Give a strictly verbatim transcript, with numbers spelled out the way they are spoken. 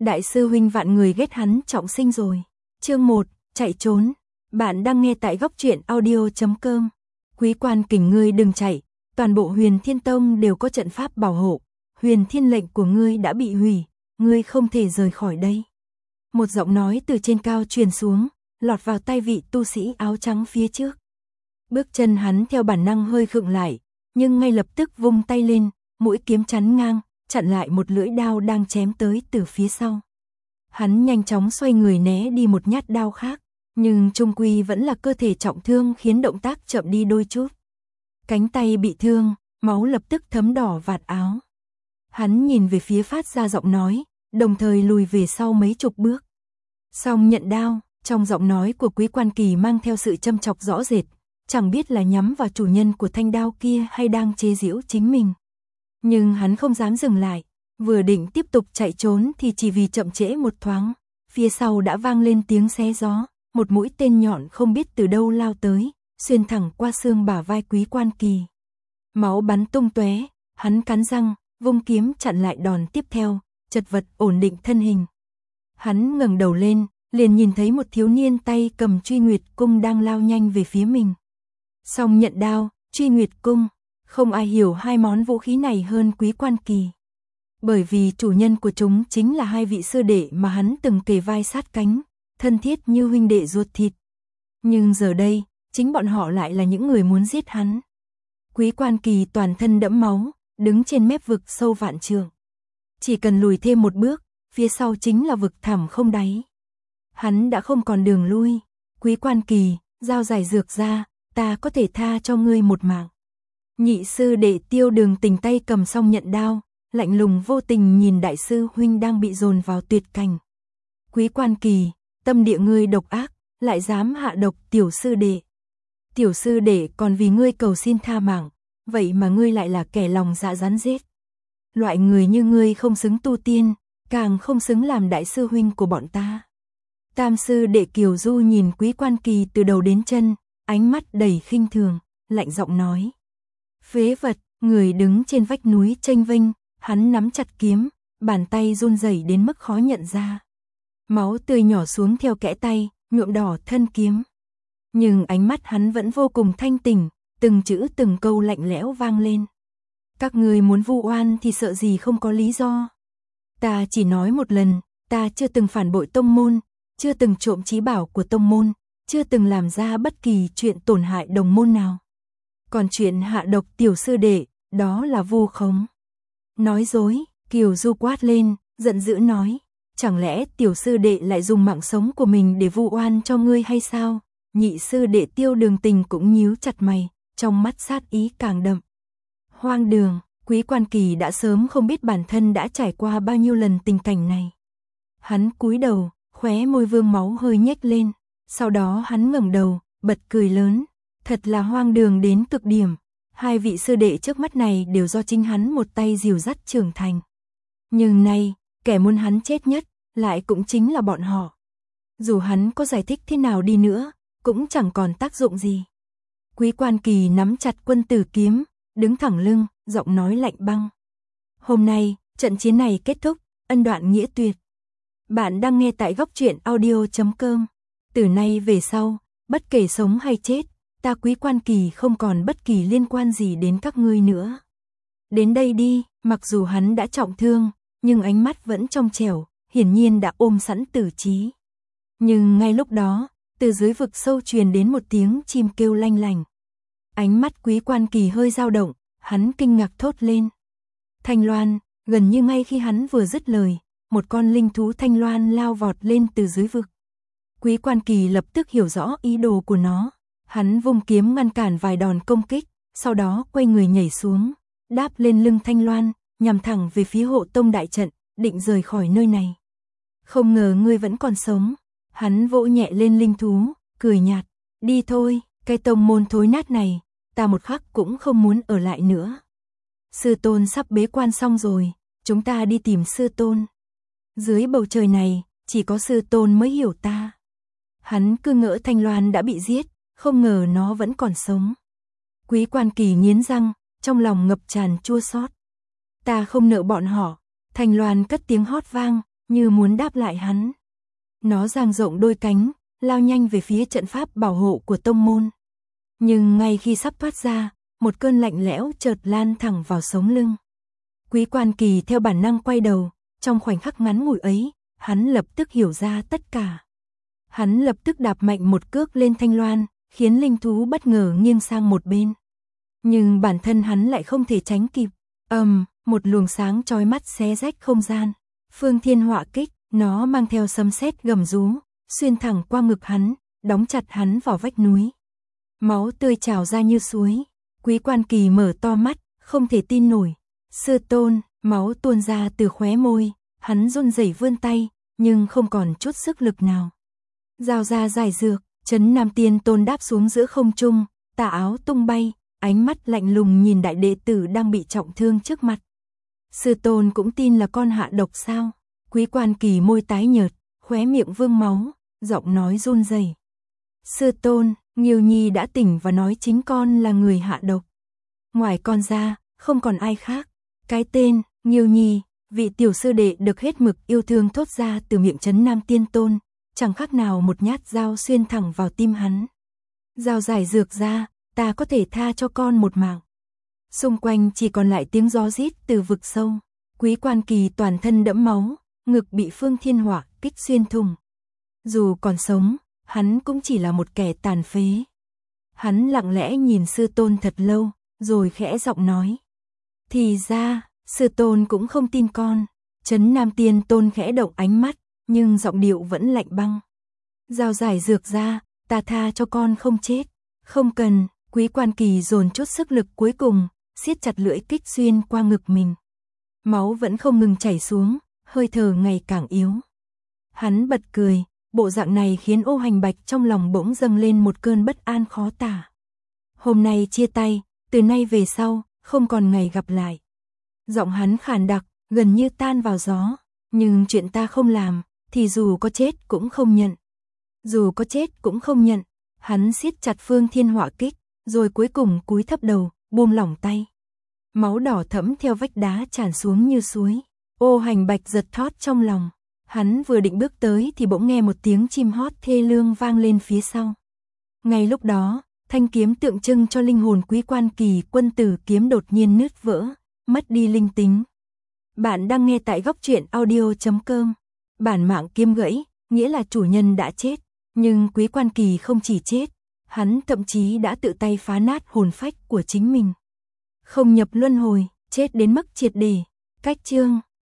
Đại sư huynh vạn người ghét hắn trọng sinh rồi. Chương một, chạy trốn. Bạn đang nghe tại góc truyện audio chấm com. Quý Quan Kình, ngươi đừng chạy, toàn bộ Huyền Thiên Tông đều có trận pháp bảo hộ. Huyền Thiên lệnh của ngươi đã bị hủy, ngươi không thể rời khỏi đây. Một giọng nói từ trên cao truyền xuống, lọt vào tai vị tu sĩ áo trắng phía trước. Bước chân hắn theo bản năng hơi khựng lại, nhưng ngay lập tức vung tay lên, mũi kiếm chắn ngang, chặn lại một lưỡi đao đang chém tới từ phía sau. Hắn nhanh chóng xoay người né đi một nhát đao khác, nhưng chung quy vẫn là cơ thể trọng thương khiến động tác chậm đi đôi chút. Cánh tay bị thương, máu lập tức thấm đỏ vạt áo. Hắn nhìn về phía phát ra giọng nói, đồng thời lùi về sau mấy chục bước. Xong nhận đao, trong giọng nói của Quý Quan Kỳ mang theo sự châm chọc rõ rệt, chẳng biết là nhắm vào chủ nhân của thanh đao kia hay đang chế giễu chính mình. Nhưng hắn không dám dừng lại, vừa định tiếp tục chạy trốn thì chỉ vì chậm trễ một thoáng, phía sau đã vang lên tiếng xé gió, một mũi tên nhọn không biết từ đâu lao tới, xuyên thẳng qua xương bả vai Quý Quan Kỳ. Máu bắn tung tóe, hắn cắn răng, vung kiếm chặn lại đòn tiếp theo, chật vật ổn định thân hình. Hắn ngẩng đầu lên, liền nhìn thấy một thiếu niên tay cầm Truy Nguyệt cung đang lao nhanh về phía mình. Xong nhận đao, Truy Nguyệt cung, không ai hiểu hai món vũ khí này hơn Quý Quan Kỳ. Bởi vì chủ nhân của chúng chính là hai vị sư đệ mà hắn từng kề vai sát cánh, thân thiết như huynh đệ ruột thịt. Nhưng giờ đây, chính bọn họ lại là những người muốn giết hắn. Quý Quan Kỳ toàn thân đẫm máu, đứng trên mép vực sâu vạn trượng. Chỉ cần lùi thêm một bước, phía sau chính là vực thẳm không đáy. Hắn đã không còn đường lui. Quý Quan Kỳ, dao giải dược ra, ta có thể tha cho ngươi một mạng. Nhị sư đệ Tiêu Đường Tình tay cầm xong nhận đao, lạnh lùng vô tình nhìn đại sư huynh đang bị dồn vào tuyệt cảnh. Quý Quan Kỳ, tâm địa ngươi độc ác, lại dám hạ độc tiểu sư đệ. Tiểu sư đệ còn vì ngươi cầu xin tha mạng, vậy mà ngươi lại là kẻ lòng dạ rắn rết. Loại người như ngươi không xứng tu tiên, càng không xứng làm đại sư huynh của bọn ta. Tam sư đệ Kiều Du nhìn Quý Quan Kỳ từ đầu đến chân, ánh mắt đầy khinh thường, lạnh giọng nói. Phế vật, người đứng trên vách núi chênh vênh, hắn nắm chặt kiếm, bàn tay run rẩy đến mức khó nhận ra. Máu tươi nhỏ xuống theo kẽ tay, nhuộm đỏ thân kiếm. Nhưng ánh mắt hắn vẫn vô cùng thanh tỉnh, từng chữ từng câu lạnh lẽo vang lên. Các người muốn vu oan thì sợ gì không có lý do. Ta chỉ nói một lần, ta chưa từng phản bội tông môn, chưa từng trộm chí bảo của tông môn, chưa từng làm ra bất kỳ chuyện tổn hại đồng môn nào. Còn chuyện hạ độc tiểu sư đệ, đó là vu khống. Nói dối, Kiều Du quát lên, giận dữ nói, chẳng lẽ tiểu sư đệ lại dùng mạng sống của mình để vu oan cho ngươi hay sao? Nhị sư đệ Tiêu Đường Tình cũng nhíu chặt mày, trong mắt sát ý càng đậm. Hoang đường, Quý Quan Kỳ đã sớm không biết bản thân đã trải qua bao nhiêu lần tình cảnh này. Hắn cúi đầu, khóe môi vương máu hơi nhếch lên, sau đó hắn ngẩng đầu, bật cười lớn, thật là hoang đường đến cực điểm. Hai vị sư đệ trước mắt này đều do chính hắn một tay dìu dắt trưởng thành. Nhưng nay, kẻ muốn hắn chết nhất, lại cũng chính là bọn họ. Dù hắn có giải thích thế nào đi nữa, cũng chẳng còn tác dụng gì. Quý Quan Kỳ nắm chặt quân tử kiếm, đứng thẳng lưng, giọng nói lạnh băng. Hôm nay, trận chiến này kết thúc, ân đoạn nghĩa tuyệt. Bạn đang nghe tại góc truyện audio chấm com. Từ nay về sau, bất kể sống hay chết, ta Quý Quan Kỳ không còn bất kỳ liên quan gì đến các ngươi nữa. Đến đây đi, mặc dù hắn đã trọng thương, nhưng ánh mắt vẫn trong trẻo, hiển nhiên đã ôm sẵn tử trí. Nhưng ngay lúc đó, từ dưới vực sâu truyền đến một tiếng chim kêu lanh lành. Ánh mắt Quý Quan Kỳ hơi dao động, hắn kinh ngạc thốt lên. Thanh loan, gần như ngay khi hắn vừa dứt lời, một con linh thú thanh loan lao vọt lên từ dưới vực. Quý Quan Kỳ lập tức hiểu rõ ý đồ của nó. Hắn vung kiếm ngăn cản vài đòn công kích, sau đó quay người nhảy xuống, đáp lên lưng thanh loan, nhằm thẳng về phía hộ tông đại trận, định rời khỏi nơi này. Không ngờ ngươi vẫn còn sống. Hắn vỗ nhẹ lên linh thú, cười nhạt. Đi thôi, cái tông môn thối nát này, ta một khắc cũng không muốn ở lại nữa. Sư tôn sắp bế quan xong rồi, chúng ta đi tìm sư tôn. Dưới bầu trời này, chỉ có sư tôn mới hiểu ta. Hắn cứ ngỡ Thanh Loan đã bị giết, không ngờ nó vẫn còn sống. Quý Quan Kỳ nghiến răng, trong lòng ngập tràn chua xót. Ta không nợ bọn họ. Thanh Loan cất tiếng hót vang, như muốn đáp lại hắn. Nó dang rộng đôi cánh, lao nhanh về phía trận pháp bảo hộ của tông môn. Nhưng ngay khi sắp thoát ra, một cơn lạnh lẽo chợt lan thẳng vào sống lưng. Quý Quan Kỳ theo bản năng quay đầu, trong khoảnh khắc ngắn ngủi ấy, hắn lập tức hiểu ra tất cả. Hắn lập tức đạp mạnh một cước lên thanh loan, khiến linh thú bất ngờ nghiêng sang một bên. Nhưng bản thân hắn lại không thể tránh kịp. Ầm, um, một luồng sáng chói mắt xé rách không gian. Phương Thiên Họa Kích, nó mang theo sấm sét gầm rú, xuyên thẳng qua ngực hắn, đóng chặt hắn vào vách núi. Máu tươi trào ra như suối. Quý Quan Kỳ mở to mắt, không thể tin nổi. Sư tôn, máu tuôn ra từ khóe môi, hắn run rẩy vươn tay, nhưng không còn chút sức lực nào. Giao ra giải dược, Trấn Nam Tiên Tôn đáp xuống giữa không trung, tà áo tung bay, ánh mắt lạnh lùng nhìn đại đệ tử đang bị trọng thương trước mặt. Sư tôn cũng tin là con hạ độc sao? Quý Quan Kỳ môi tái nhợt, khóe miệng vương máu, giọng nói run rẩy. Sư tôn, Nghiêu Nhi đã tỉnh và nói chính con là người hạ độc. Ngoài con ra, không còn ai khác. Cái tên, Nghiêu Nhi, vị tiểu sư đệ được hết mực yêu thương thốt ra từ miệng Trấn Nam Tiên Tôn, chẳng khác nào một nhát dao xuyên thẳng vào tim hắn. Dao giải dược ra, ta có thể tha cho con một mạng. Xung quanh chỉ còn lại tiếng gió rít từ vực sâu. Quý Quan Kỳ toàn thân đẫm máu, ngực bị Phương Thiên Họa Kích xuyên thủng. Dù còn sống, hắn cũng chỉ là một kẻ tàn phế. Hắn lặng lẽ nhìn sư tôn thật lâu, rồi khẽ giọng nói. Thì ra, sư tôn cũng không tin con. Trấn Nam Tiên Tôn khẽ động ánh mắt, nhưng giọng điệu vẫn lạnh băng. Dao giải dược ra, ta tha cho con không chết. Không cần. Quý Quan Kỳ dồn chút sức lực cuối cùng, siết chặt lưỡi kích xuyên qua ngực mình. Máu vẫn không ngừng chảy xuống, hơi thở ngày càng yếu. Hắn bật cười, bộ dạng này khiến Ô Hành Bạch trong lòng bỗng dâng lên một cơn bất an khó tả. Hôm nay chia tay, từ nay về sau, không còn ngày gặp lại. Giọng hắn khàn đặc, gần như tan vào gió. Nhưng chuyện ta không làm, thì dù có chết cũng không nhận. Dù có chết cũng không nhận. Hắn siết chặt Phương Thiên Họa Kích, rồi cuối cùng cúi thấp đầu, buông lỏng tay. Máu đỏ thẫm theo vách đá tràn xuống như suối. Ô Hành Bạch giật thót trong lòng. Hắn vừa định bước tới thì bỗng nghe một tiếng chim hót thê lương vang lên phía sau. Ngay lúc đó, thanh kiếm tượng trưng cho linh hồn Quý Quan Kỳ quân tử kiếm đột nhiên nứt vỡ, mất đi linh tính. Bạn đang nghe tại góc truyện audio chấm com. Bản mạng kiếm gãy, nghĩa là chủ nhân đã chết. Nhưng Quý Quan Kỳ không chỉ chết, hắn thậm chí đã tự tay phá nát hồn phách của chính mình. Không nhập luân hồi, chết đến mức triệt để. Cách chương